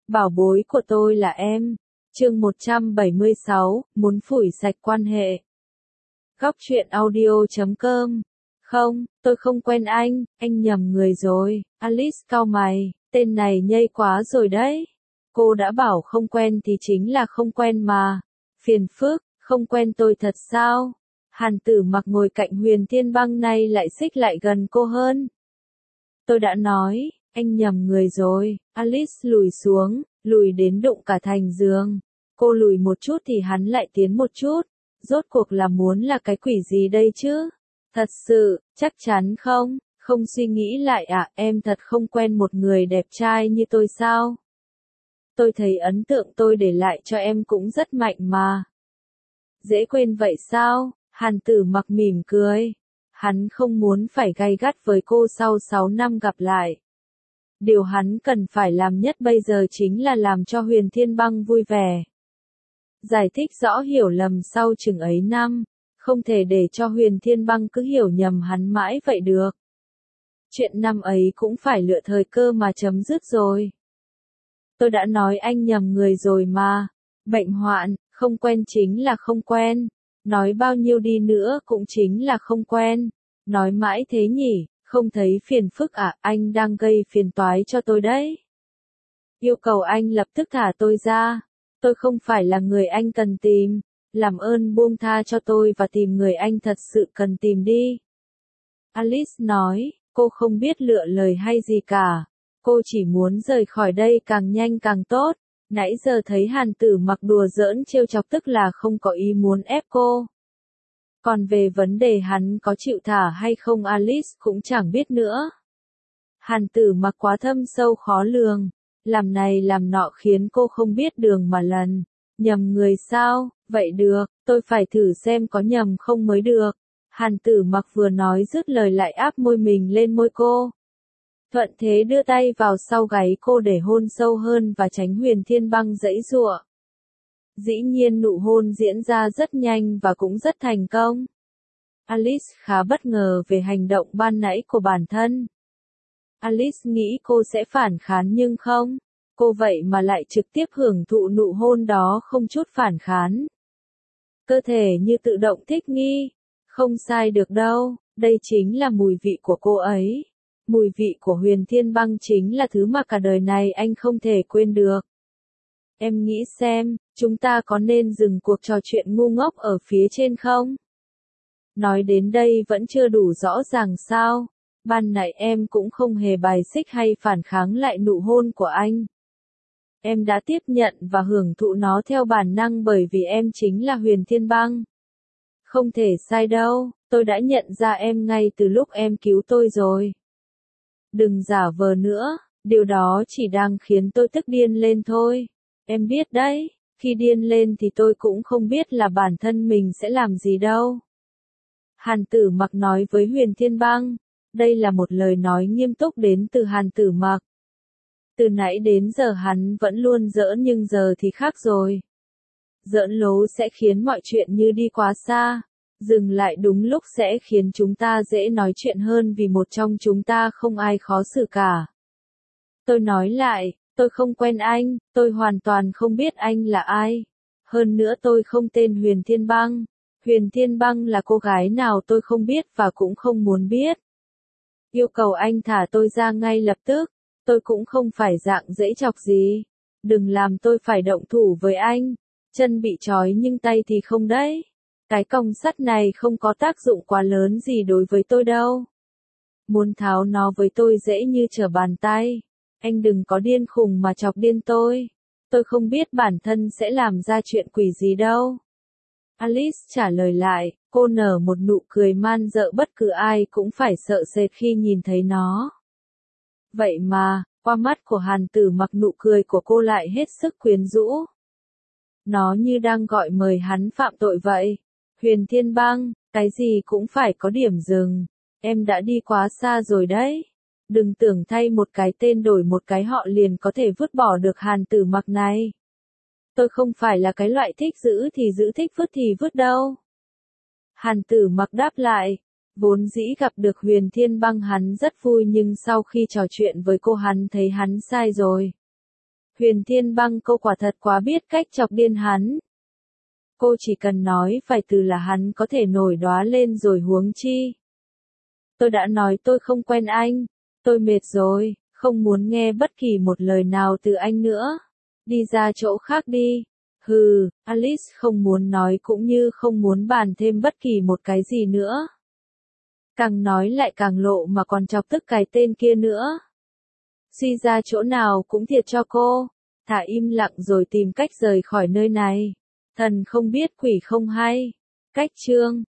Bảo bối của tôi là em. Chương 176, muốn phủi sạch quan hệ. Góc truyện audio.com. Không, tôi không quen anh nhầm người rồi. Alice cau mày, tên này nhây quá rồi đấy. Cô đã bảo không quen thì chính là không quen mà. Phiền phức, không quen tôi thật sao? Hàn Tử Mặc ngồi cạnh Huyền Thiên Băng nay lại xích lại gần cô hơn. Tôi đã nói, anh nhầm người rồi. Alice lùi xuống, lùi đến đụng cả thành giường. Cô lùi một chút thì hắn lại tiến một chút. Rốt cuộc là muốn là cái quỷ gì đây chứ? Thật sự, chắc chắn không? Không suy nghĩ lại à, em thật không quen một người đẹp trai như tôi sao? Tôi thấy ấn tượng tôi để lại cho em cũng rất mạnh mà. Dễ quên vậy sao? Hàn Tử Mặc mỉm cười. Hắn không muốn phải gay gắt với cô sau 6 năm gặp lại. Điều hắn cần phải làm nhất bây giờ chính là làm cho Huyền Thiên Băng vui vẻ. Giải thích rõ hiểu lầm sau chừng ấy năm, không thể để cho Huyền Thiên Băng cứ hiểu nhầm hắn mãi vậy được. Chuyện năm ấy cũng phải lựa thời cơ mà chấm dứt rồi. Tôi đã nói anh nhầm người rồi mà. Bệnh hoạn, không quen chính là không quen. Nói bao nhiêu đi nữa cũng chính là không quen. Nói mãi thế nhỉ, không thấy phiền phức à, anh đang gây phiền toái cho tôi đấy. Yêu cầu anh lập tức thả tôi ra. Tôi không phải là người anh cần tìm. Làm ơn buông tha cho tôi và tìm người anh thật sự cần tìm đi. Alice nói, cô không biết lựa lời hay gì cả. Cô chỉ muốn rời khỏi đây càng nhanh càng tốt. Nãy giờ thấy Hàn Tử Mặc đùa giỡn trêu chọc tức là không có ý muốn ép cô. Còn về vấn đề hắn có chịu thả hay không Alice cũng chẳng biết nữa. Hàn Tử Mặc quá thâm sâu khó lường. Làm này làm nọ khiến cô không biết đường mà lần. Nhầm người sao? Vậy được, tôi phải thử xem có nhầm không mới được. Hàn Tử Mặc vừa nói dứt lời lại áp môi mình lên môi cô. Thuận thế đưa tay vào sau gáy cô để hôn sâu hơn và tránh Huyền Thiên Băng giãy giụa. Dĩ nhiên nụ hôn diễn ra rất nhanh và cũng rất thành công. Alice khá bất ngờ về hành động ban nãy của bản thân. Alice nghĩ cô sẽ phản kháng nhưng không. Cô vậy mà lại trực tiếp hưởng thụ nụ hôn đó không chút phản kháng. Cơ thể như tự động thích nghi. Không sai được đâu, đây chính là mùi vị của cô ấy. Mùi vị của Huyền Thiên Băng chính là thứ mà cả đời này anh không thể quên được. Em nghĩ xem, chúng ta có nên dừng cuộc trò chuyện ngu ngốc ở phía trên không? Nói đến đây vẫn chưa đủ rõ ràng sao? Ban nãy em cũng không hề bài xích hay phản kháng lại nụ hôn của anh. Em đã tiếp nhận và hưởng thụ nó theo bản năng bởi vì em chính là Huyền Thiên Băng. Không thể sai đâu, tôi đã nhận ra em ngay từ lúc em cứu tôi rồi. Đừng giả vờ nữa, điều đó chỉ đang khiến tôi tức điên lên thôi. Em biết đấy, khi điên lên thì tôi cũng không biết là bản thân mình sẽ làm gì đâu. Hàn Tử Mặc nói với Huyền Thiên Băng. Đây là một lời nói nghiêm túc đến từ Hàn Tử Mặc. Từ nãy đến giờ hắn vẫn luôn giỡn nhưng giờ thì khác rồi. Giỡn lố sẽ khiến mọi chuyện như đi quá xa. Dừng lại đúng lúc sẽ khiến chúng ta dễ nói chuyện hơn vì một trong chúng ta không ai khó xử cả. Tôi nói lại, tôi không quen anh, tôi hoàn toàn không biết anh là ai. Hơn nữa tôi không tên Huyền Thiên Băng. Huyền Thiên Băng là cô gái nào tôi không biết và cũng không muốn biết. Yêu cầu anh thả tôi ra ngay lập tức. Tôi cũng không phải dạng dễ chọc gì. Đừng làm tôi phải động thủ với anh. Chân bị trói nhưng tay thì không đấy. Cái còng sắt này không có tác dụng quá lớn gì đối với tôi đâu. Muốn tháo nó với tôi dễ như trở bàn tay. Anh đừng có điên khùng mà chọc điên tôi. Tôi không biết bản thân sẽ làm ra chuyện quỷ gì đâu. Alice trả lời lại, cô nở một nụ cười man dợ bất cứ ai cũng phải sợ sệt khi nhìn thấy nó. Vậy mà, qua mắt của Hàn Tử Mặc nụ cười của cô lại hết sức quyến rũ. Nó như đang gọi mời hắn phạm tội vậy. Huyền Thiên Băng, cái gì cũng phải có điểm dừng. Em đã đi quá xa rồi đấy. Đừng tưởng thay một cái tên đổi một cái họ liền có thể vứt bỏ được Hàn Tử Mặc này. Tôi không phải là cái loại thích giữ thì giữ thích vứt thì vứt đâu. Hàn Tử Mặc đáp lại. Vốn dĩ gặp được Huyền Thiên Băng hắn rất vui nhưng sau khi trò chuyện với cô hắn thấy hắn sai rồi. Huyền Thiên Băng cô quả thật quá biết cách chọc điên hắn. Cô chỉ cần nói vài từ là hắn có thể nổi đóa lên rồi huống chi. Tôi đã nói tôi không quen anh, tôi mệt rồi, không muốn nghe bất kỳ một lời nào từ anh nữa. Đi ra chỗ khác đi. Hừ, Alice không muốn nói cũng như không muốn bàn thêm bất kỳ một cái gì nữa. Càng nói lại càng lộ mà còn chọc tức cái tên kia nữa. Suy ra chỗ nào cũng thiệt cho cô. Thả im lặng rồi tìm cách rời khỏi nơi này. Thần không biết quỷ không hay. Cách chương